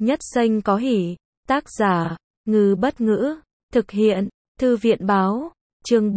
Nhất xanh có hỉ. Tác giả, Ngư Bất Ngữ. Thực hiện, Thư viện Báo. Chương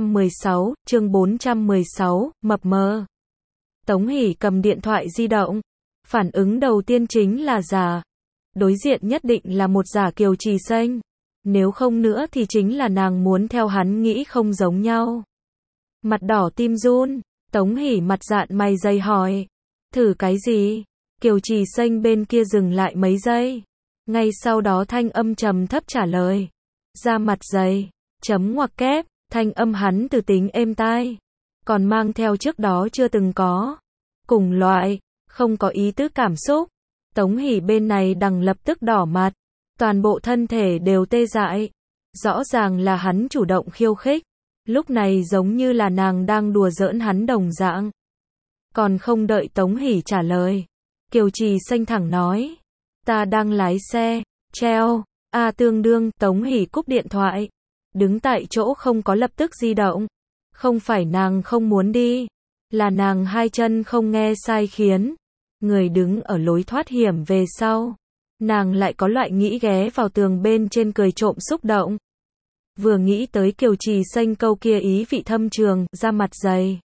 416, mập mờ. Tống Hỷ cầm điện thoại di động. Phản ứng đầu tiên chính là giả. Đối diện nhất định là một giả Kiều Trì Xanh. Nếu không nữa thì chính là nàng muốn theo hắn nghĩ không giống nhau. Mặt đỏ tim run, Tống Hỷ mặt dạn mày dày hỏi. Thử cái gì? Kiều Trì Xanh bên kia dừng lại mấy giây. Ngay sau đó thanh âm trầm thấp trả lời. Da mặt dày, chấm ngoặc kép, thanh âm hắn từ tính êm tai. Còn mang theo trước đó chưa từng có. Cùng loại, không có ý tứ cảm xúc. Tống Hỷ bên này đằng lập tức đỏ mặt. Toàn bộ thân thể đều tê dại. Rõ ràng là hắn chủ động khiêu khích. Lúc này giống như là nàng đang đùa giỡn hắn đồng dạng. Còn không đợi Tống Hỷ trả lời. Kiều Trì Xanh thẳng nói. Ta đang lái xe, treo, tương đương, Tống Hỷ cúp điện thoại. Đứng tại chỗ không có lập tức di động. Không phải nàng không muốn đi. Là nàng hai chân không nghe sai khiến. Người đứng ở lối thoát hiểm về sau. Nàng lại có loại nghĩ ghé vào tường bên trên cười trộm xúc động. Vừa nghĩ tới Kiều Trì Xanh câu kia ý vị thâm trường, da mặt dày.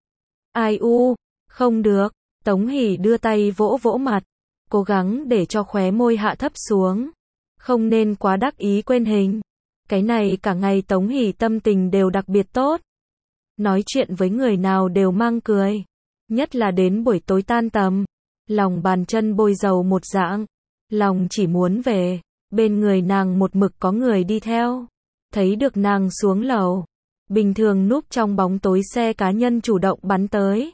Ai u, không được, Tống Hỷ đưa tay vỗ vỗ mặt, cố gắng để cho khóe môi hạ thấp xuống. Không nên quá đắc ý quên hình. Cái này cả ngày Tống Hỷ tâm tình đều đặc biệt tốt. Nói chuyện với người nào đều mang cười. Nhất là đến buổi tối tan tầm. Lòng bàn chân bôi dầu một dạng. Lòng chỉ muốn về. Bên người nàng một mực có người đi theo. Thấy được nàng xuống lầu. Bình thường núp trong bóng tối xe cá nhân chủ động bắn tới.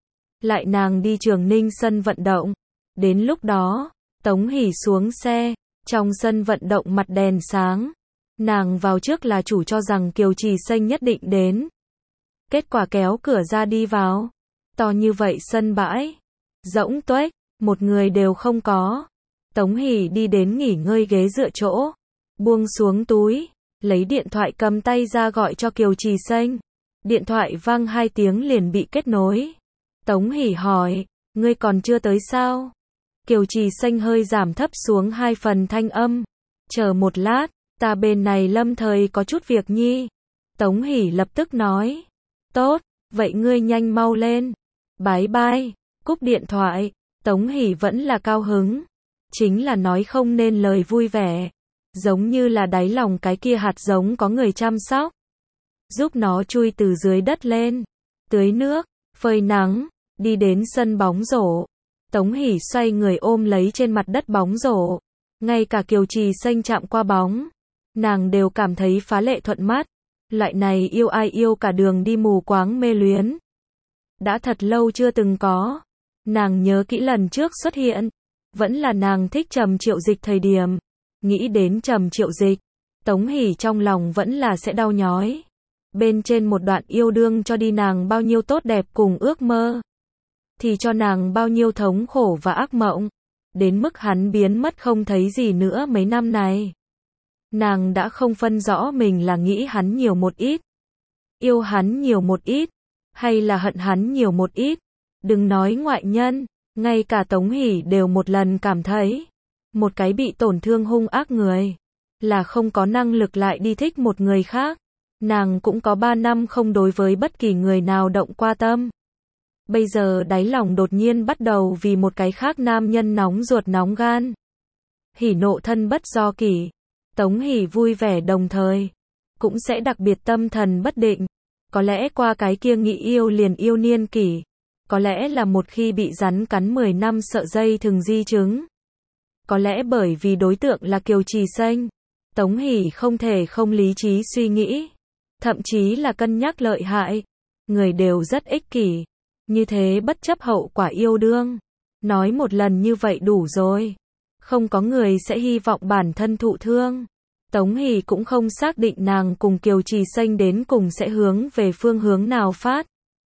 Lại nàng đi Trường Ninh sân vận động. Đến lúc đó, Tống Hỷ xuống xe. Trong sân vận động mặt đèn sáng. Nàng vào trước là chủ cho rằng Kiều Trì Xanh nhất định đến. Kết quả kéo cửa ra đi vào. To như vậy sân bãi. Rỗng tuếch, một người đều không có. Tống Hỷ đi đến nghỉ ngơi ghế dựa chỗ. Buông xuống túi. Lấy điện thoại cầm tay ra gọi cho Kiều Trì Xanh. Điện thoại vang 2 tiếng liền bị kết nối. Tống Hỷ hỏi, ngươi còn chưa tới sao? Kiều Trì Xanh hơi giảm thấp xuống 2 phần thanh âm. Chờ một lát, ta bên này lâm thời có chút việc nhi. Tống Hỷ lập tức nói. Tốt, vậy ngươi nhanh mau lên. Bye bye, cúp điện thoại. Tống Hỷ vẫn là cao hứng. Chính là nói không nên lời vui vẻ. Giống như là đáy lòng cái kia hạt giống có người chăm sóc. Giúp nó chui từ dưới đất lên. Tưới nước, phơi nắng, đi đến sân bóng rổ. Tống Hỷ xoay người ôm lấy trên mặt đất bóng rổ. Ngay cả Kiều Trì Xanh chạm qua bóng. Nàng đều cảm thấy phá lệ thuận mắt. Loại này yêu ai yêu cả đường đi mù quáng mê luyến. Đã thật lâu chưa từng có. Nàng nhớ kỹ lần trước xuất hiện. Vẫn là nàng thích Trầm Triệu Dịch thời điểm. Nghĩ đến Trầm Triệu Dịch. Tống Hỷ trong lòng vẫn là sẽ đau nhói. Bên trên một đoạn yêu đương cho đi nàng bao nhiêu tốt đẹp cùng ước mơ. Thì cho nàng bao nhiêu thống khổ và ác mộng. Đến mức hắn biến mất không thấy gì nữa mấy năm này. Nàng đã không phân rõ mình là nghĩ hắn nhiều một ít. Yêu hắn nhiều một ít. Hay là hận hắn nhiều một ít. Đừng nói ngoại nhân. Ngay cả Tống Hỷ đều một lần cảm thấy. Một cái bị tổn thương hung ác người. Là không có năng lực lại đi thích một người khác. Nàng cũng có 3 năm không đối với bất kỳ người nào động qua tâm. Bây giờ đáy lòng đột nhiên bắt đầu vì một cái khác nam nhân nóng ruột nóng gan. Hỉ nộ thân bất do kỷ. Tống Hỷ vui vẻ đồng thời. Cũng sẽ đặc biệt tâm thần bất định. Có lẽ qua cái kia nghĩ yêu liền yêu niên kỷ. Có lẽ là một khi bị rắn cắn 10 năm sợ dây thừng di chứng. Có lẽ bởi vì đối tượng là Kiều Trì Xanh. Tống Hỷ không thể không lý trí suy nghĩ. Thậm chí là cân nhắc lợi hại. Người đều rất ích kỷ. Như thế bất chấp hậu quả yêu đương. Nói một lần như vậy đủ rồi. Không có người sẽ hy vọng bản thân thụ thương. Tống Hỷ cũng không xác định nàng cùng Kiều Trì Xanh đến cùng sẽ hướng về phương hướng nào phát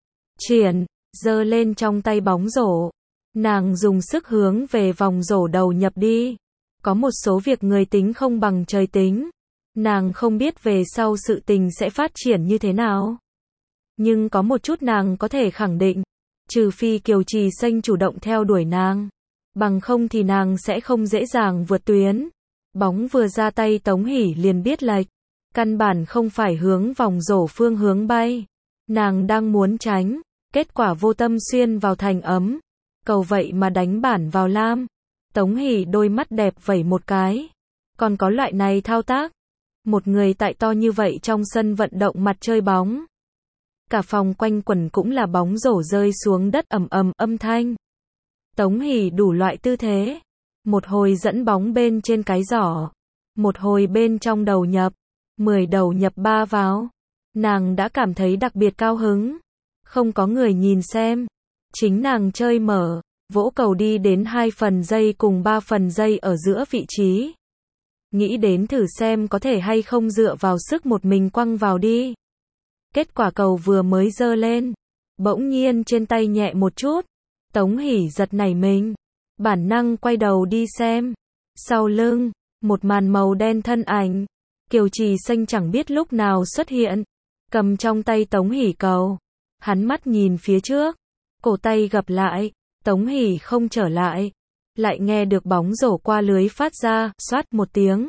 triển. Giơ lên trong tay bóng rổ. Nàng dùng sức hướng về vòng rổ đầu nhập đi. Có một số việc người tính không bằng trời tính. Nàng không biết về sau sự tình sẽ phát triển như thế nào. Nhưng có một chút nàng có thể khẳng định. Trừ phi Kiều Trì Xanh chủ động theo đuổi nàng. bằng không thì nàng sẽ không dễ dàng vượt tuyến. Bóng vừa ra tay Tống Hỷ liền biết lệch, căn bản không phải hướng vòng rổ phương hướng bay. Nàng đang muốn tránh, kết quả vô tâm xuyên vào thành ấm. Cầu vậy mà đánh bản vào lam. Tống Hỷ đôi mắt đẹp vẩy một cái. Còn có loại này thao tác. Một người tại to như vậy trong sân vận động mặt chơi bóng. Cả phòng quanh quẩn cũng là bóng rổ rơi xuống đất ầm ầm âm thanh. Tống Hỷ đủ loại tư thế. Một hồi dẫn bóng bên trên cái giỏ. Một hồi bên trong đầu nhập. 10 đầu nhập 3 vào. Nàng đã cảm thấy đặc biệt cao hứng. Không có người nhìn xem. Chính nàng chơi mở. Vỗ cầu đi đến 2 phần giây cùng 3 phần giây ở giữa vị trí. Nghĩ đến thử xem có thể hay không dựa vào sức một mình quăng vào đi. Kết quả cầu vừa mới giơ lên. Bỗng nhiên trên tay nhẹ một chút. Tống Hỷ giật nảy mình. Bản năng quay đầu đi xem. Sau lưng, một màn màu đen thân ảnh. Kiều Trì Xanh chẳng biết lúc nào xuất hiện. Cầm trong tay Tống Hỷ cầu. Hắn mắt nhìn phía trước. Cổ tay gập lại. Tống Hỷ không trở lại. Lại nghe được bóng rổ qua lưới phát ra, xoát một tiếng.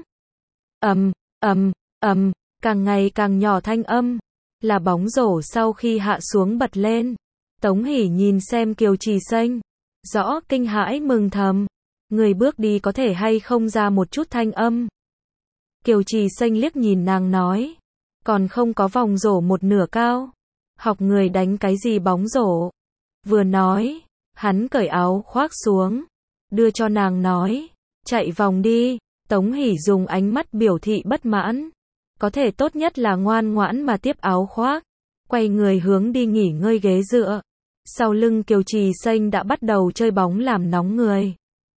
Ầm, ầm, ầm, càng ngày càng nhỏ thanh âm. Là bóng rổ sau khi hạ xuống bật lên. Tống Hỷ nhìn xem Kiều Trì Xanh. Rõ kinh hãi mừng thầm. Người bước đi có thể hay không ra một chút thanh âm. Kiều Trì Xanh liếc nhìn nàng nói. Còn không có vòng rổ một nửa cao. Học người đánh cái gì bóng rổ. Vừa nói, hắn cởi áo khoác xuống. Đưa cho nàng nói. Chạy vòng đi. Tống Hỷ dùng ánh mắt biểu thị bất mãn. Có thể tốt nhất là ngoan ngoãn mà tiếp áo khoác. Quay người hướng đi nghỉ ngơi ghế dựa. Sau lưng Kiều Trì Xanh đã bắt đầu chơi bóng làm nóng người.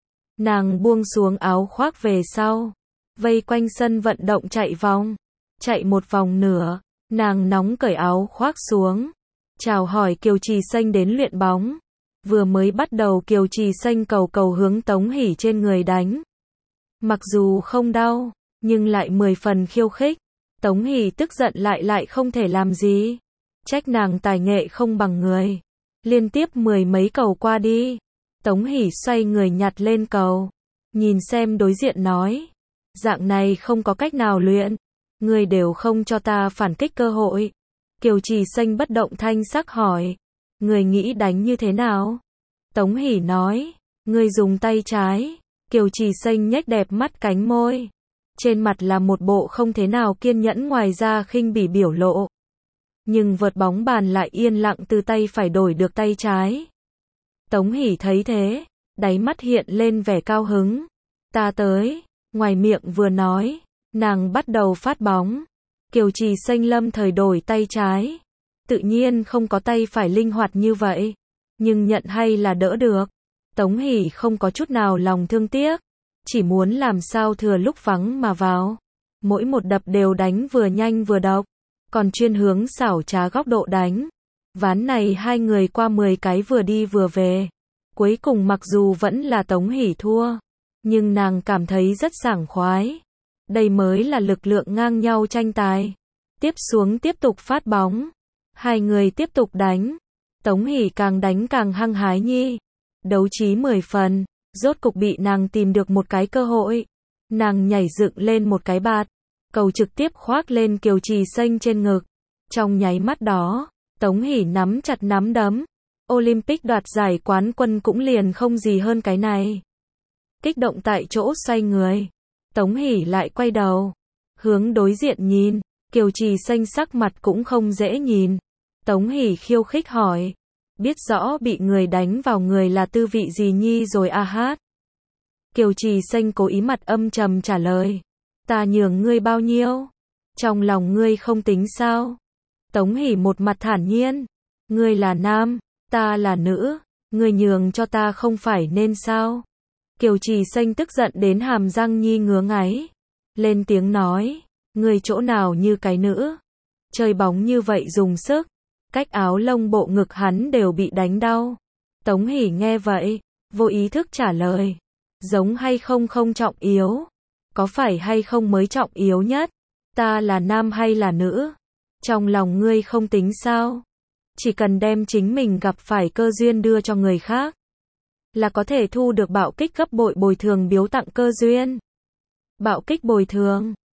Nàng buông xuống áo khoác về sau. Vây quanh sân vận động chạy vòng. Chạy một vòng nửa. Nàng nóng cởi áo khoác xuống. Chào hỏi Kiều Trì Xanh đến luyện bóng. Vừa mới bắt đầu Kiều Trì Xanh cầu hướng Tống Hỷ trên người đánh. Mặc dù không đau, nhưng lại 10 phần khiêu khích. Tống Hỷ tức giận lại không thể làm gì. Trách nàng tài nghệ không bằng người. Liên tiếp 10 mấy cầu qua đi. Tống Hỷ xoay người nhặt lên cầu. Nhìn xem đối diện nói. Dạng này không có cách nào luyện. Người đều không cho ta phản kích cơ hội. Kiều Trì Xanh bất động thanh sắc hỏi. Người nghĩ đánh như thế nào? Tống Hỷ nói. Người dùng tay trái. Kiều Trì Xanh nhếch đẹp mắt cánh môi. Trên mặt là một bộ không thế nào kiên nhẫn ngoài ra khinh bỉ biểu lộ. Nhưng vợt bóng bàn lại yên lặng từ tay phải đổi được tay trái. Tống Hỷ thấy thế, đáy mắt hiện lên vẻ cao hứng. Ta tới, ngoài miệng vừa nói, nàng bắt đầu phát bóng. Kiều Trì Xanh lâm thời đổi tay trái. Tự nhiên không có tay phải linh hoạt như vậy. Nhưng nhận hay là đỡ được. Tống Hỷ không có chút nào lòng thương tiếc. Chỉ muốn làm sao thừa lúc vắng mà vào. Mỗi một đập đều đánh vừa nhanh vừa độc. Còn chuyên hướng xảo trá góc độ đánh. Ván này hai người qua 10 cái vừa đi vừa về. Cuối cùng mặc dù vẫn là Tống Hỷ thua. Nhưng nàng cảm thấy rất sảng khoái. Đây mới là lực lượng ngang nhau tranh tài. Tiếp xuống tiếp tục phát bóng. Hai người tiếp tục đánh. Tống Hỷ càng đánh càng hăng hái nhi. Đấu trí 10 phần. Rốt cục bị nàng tìm được một cái cơ hội. Nàng nhảy dựng lên một cái bạt. Cầu trực tiếp khoác lên Kiều Trì Xanh trên ngực. Trong nháy mắt đó, Tống Hỷ nắm chặt nắm đấm. Olympic đoạt giải quán quân cũng liền không gì hơn cái này. Kích động tại chỗ xoay người. Tống Hỷ lại quay đầu. Hướng đối diện nhìn. Kiều Trì Xanh sắc mặt cũng không dễ nhìn. Tống Hỷ khiêu khích hỏi. Biết rõ bị người đánh vào người là tư vị gì nhi rồi a hát. Kiều Trì Xanh cố ý mặt âm trầm trả lời. Ta nhường ngươi bao nhiêu? Trong lòng ngươi không tính sao? Tống Hỷ một mặt thản nhiên. Ngươi là nam, ta là nữ. Ngươi nhường cho ta không phải nên sao? Kiều Trì Xanh tức giận đến hàm răng nhi ngứa ngáy. Lên tiếng nói. Ngươi chỗ nào như cái nữ? Chơi bóng như vậy dùng sức. Cách áo lông bộ ngực hắn đều bị đánh đau. Tống Hỷ nghe vậy, vô ý thức trả lời. Giống hay không không trọng yếu. Có phải hay không mới trọng yếu nhất? Ta là nam hay là nữ? Trong lòng ngươi không tính sao? Chỉ cần đem chính mình gặp phải cơ duyên đưa cho người khác. là có thể thu được bạo kích gấp bội bồi thường biếu tặng cơ duyên. Bạo kích bồi thường